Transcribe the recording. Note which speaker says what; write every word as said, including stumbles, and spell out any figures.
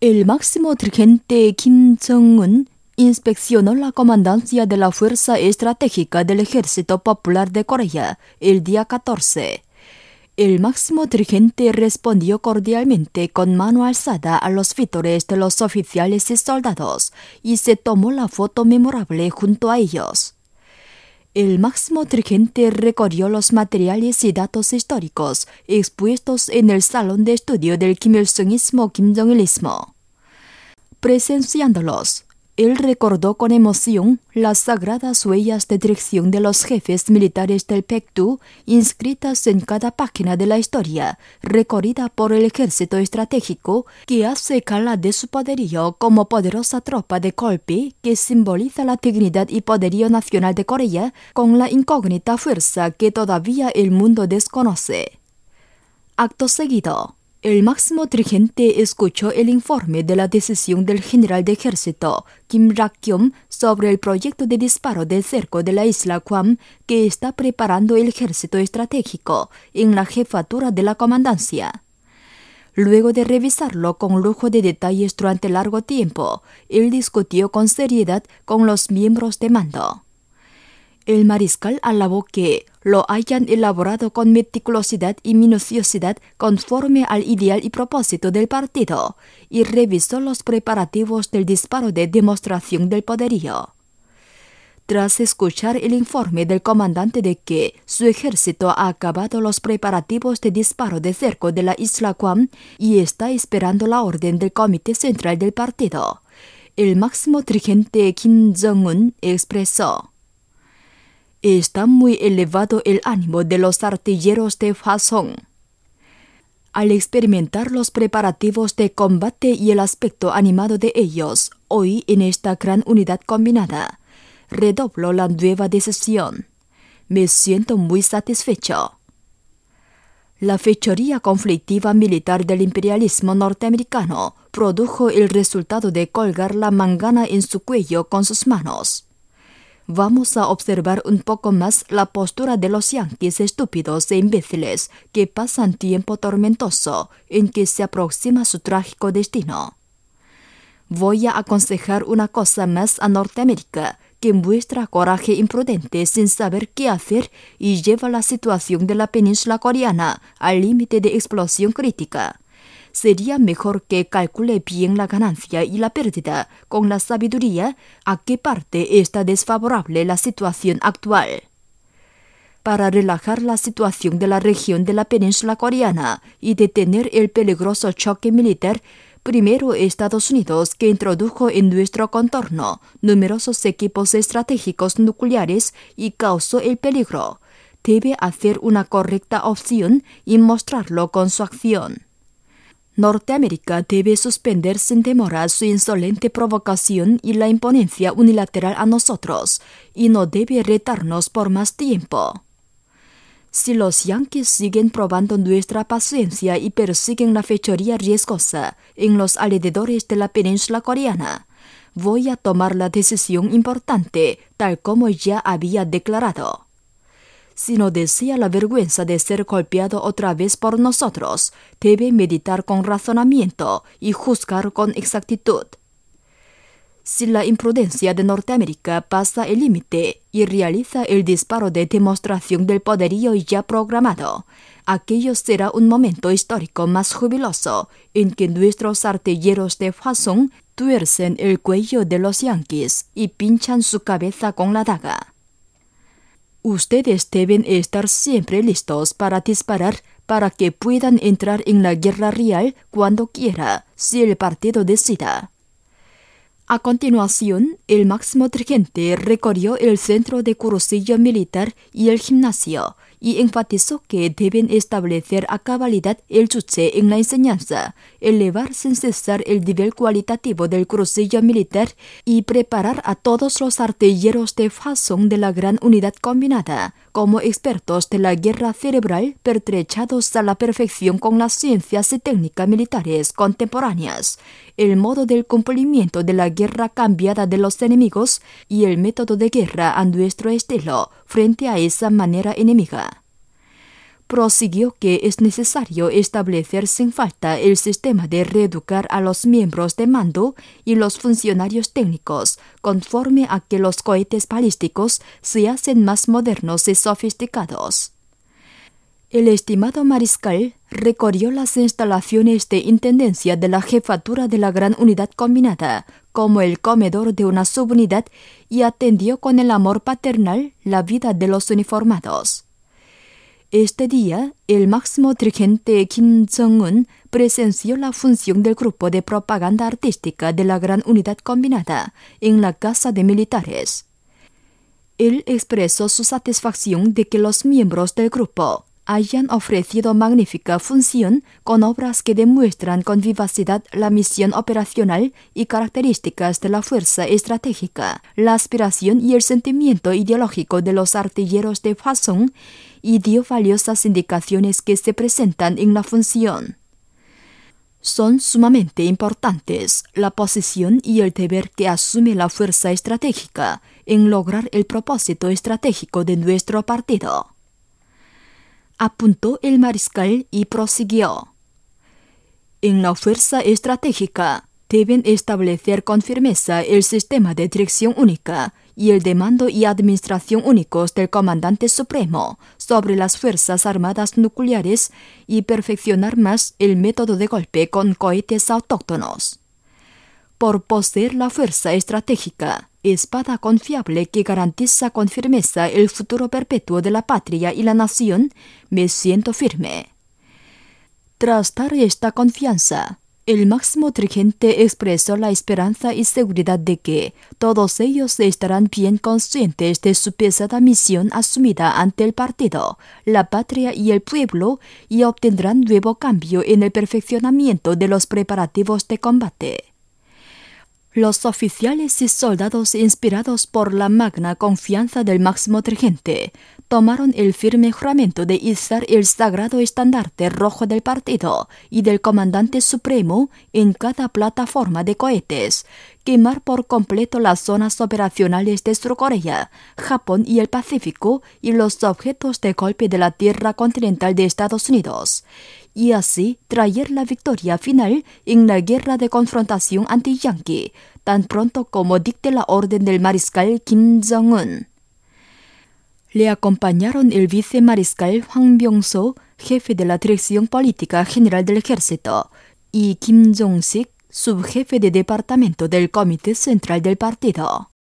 Speaker 1: El máximo dirigente Kim Jong-un inspeccionó la comandancia de la Fuerza Estratégica del Ejército Popular de Corea el día catorce. El máximo dirigente respondió cordialmente con mano alzada a los vítores de los oficiales y soldados y se tomó la foto memorable junto a ellos. El máximo dirigente recorrió los materiales y datos históricos expuestos en el salón de estudio del Kim Il-sungismo Kim Jong-ilismo. Presenciándolos, él recordó con emoción las sagradas huellas de dirección de los jefes militares del Paektu inscritas en cada página de la historia recorrida por el ejército estratégico que hace gala de su poderío como poderosa tropa de golpe que simboliza la dignidad y poderío nacional de Corea con la incógnita fuerza que todavía el mundo desconoce. Acto seguido, el máximo dirigente escuchó el informe de la decisión del general de ejército, Kim Rak-kyom, sobre el proyecto de disparo del cerco de la isla Guam que está preparando el ejército estratégico en la jefatura de la comandancia. Luego de revisarlo con lujo de detalles durante largo tiempo, él discutió con seriedad con los miembros de mando. El mariscal alabó que lo hayan elaborado con meticulosidad y minuciosidad conforme al ideal y propósito del partido, y revisó los preparativos del disparo de demostración del poderío. Tras escuchar el informe del comandante de que su ejército ha acabado los preparativos de disparo de cerco de la isla Guam y está esperando la orden del Comité Central del partido, el máximo dirigente Kim Jong-un expresó: Está muy elevado el ánimo de los artilleros de Hwasong. Al experimentar los preparativos de combate y el aspecto animado de ellos, hoy en esta gran unidad combinada, redoblo la nueva decisión. Me siento muy satisfecho. La fechoría conflictiva militar del imperialismo norteamericano produjo el resultado de colgar la mangana en su cuello con sus manos. Vamos a observar un poco más la postura de los yanquis estúpidos e imbéciles que pasan tiempo tormentoso en que se aproxima su trágico destino. Voy a aconsejar una cosa más a Norteamérica, que muestra coraje imprudente sin saber qué hacer y lleva la situación de la península coreana al límite de explosión crítica. Sería mejor que calcule bien la ganancia y la pérdida con la sabiduría a qué parte está desfavorable la situación actual. Para relajar la situación de la región de la península coreana y detener el peligroso choque militar, primero Estados Unidos, que introdujo en nuestro contorno numerosos equipos estratégicos nucleares y causó el peligro, debe hacer una correcta opción y mostrarlo con su acción. Norteamérica debe suspender sin demora su insolente provocación y la imponencia unilateral a nosotros, y no debe retarnos por más tiempo. Si los yanquis siguen probando nuestra paciencia y persiguen la fechoría riesgosa en los alrededores de la península coreana, voy a tomar la decisión importante, tal como ya había declarado. Si no desea la vergüenza de ser golpeado otra vez por nosotros, debe meditar con razonamiento y juzgar con exactitud. Si la imprudencia de Norteamérica pasa el límite y realiza el disparo de demostración del poderío ya programado, aquello será un momento histórico más jubiloso en que nuestros artilleros de Hwasong tuercen el cuello de los yanquis y pinchan su cabeza con la daga. Ustedes deben estar siempre listos para disparar para que puedan entrar en la guerra real cuando quiera, si el partido decida. A continuación, el máximo dirigente recorrió el centro de cursillo militar y el gimnasio y enfatizó que deben establecer a cabalidad el chuche en la enseñanza, elevar sin cesar el nivel cualitativo del cursillo militar y preparar a todos los artilleros de Hwasong de la gran unidad combinada como expertos de la guerra cerebral pertrechados a la perfección con las ciencias y técnicas militares contemporáneas, el modo del cumplimiento de la guerra cambiada de los enemigos y el método de guerra a nuestro estilo frente a esa manera enemiga. prosiguió que es necesario establecer sin falta el sistema de reeducar a los miembros de mando y los funcionarios técnicos, conforme a que los cohetes balísticos se hacen más modernos y sofisticados. El estimado mariscal recorrió las instalaciones de intendencia de la jefatura de la Gran Unidad Combinada, como el comedor de una subunidad, y atendió con el amor paternal la vida de los uniformados. Este día, el máximo dirigente Kim Jong-un presenció la función del grupo de propaganda artística de la Gran Unidad Combinada en la Casa de Militares. Él expresó su satisfacción de que los miembros del grupo hayan ofrecido magnífica función con obras que demuestran con vivacidad la misión operacional y características de la fuerza estratégica, la aspiración y el sentimiento ideológico de los artilleros de Hwasong, y dio valiosas indicaciones que se presentan en la función. Son sumamente importantes la posición y el deber que asume la fuerza estratégica en lograr el propósito estratégico de nuestro partido, apuntó el mariscal y prosiguió. En la fuerza estratégica deben establecer con firmeza el sistema de dirección única y el de mando y administración únicos del comandante supremo sobre las Fuerzas Armadas nucleares y perfeccionar más el método de golpe con cohetes autóctonos. Por poseer la fuerza estratégica, espada confiable que garantiza con firmeza el futuro perpetuo de la patria y la nación, me siento firme. Tras dar esta confianza, el máximo dirigente expresó la esperanza y seguridad de que todos ellos estarán bien conscientes de su pesada misión asumida ante el partido, la patria y el pueblo, y obtendrán nuevo cambio en el perfeccionamiento de los preparativos de combate. Los oficiales y soldados, inspirados por la magna confianza del máximo dirigente, tomaron el firme juramento de izar el sagrado estandarte rojo del partido y del comandante supremo en cada plataforma de cohetes, quemar por completo las zonas operacionales de Surcorea, Japón y el Pacífico y los objetos de golpe de la tierra continental de Estados Unidos, y así traer la victoria final en la guerra de confrontación anti-yanqui, tan pronto como dicte la orden del mariscal Kim Jong-un. Le acompañaron el vicemariscal Hwang Byung-so, jefe de la Dirección Política General del Ejército, y Kim Jong-sik, subjefe de departamento del Comité Central del Partido.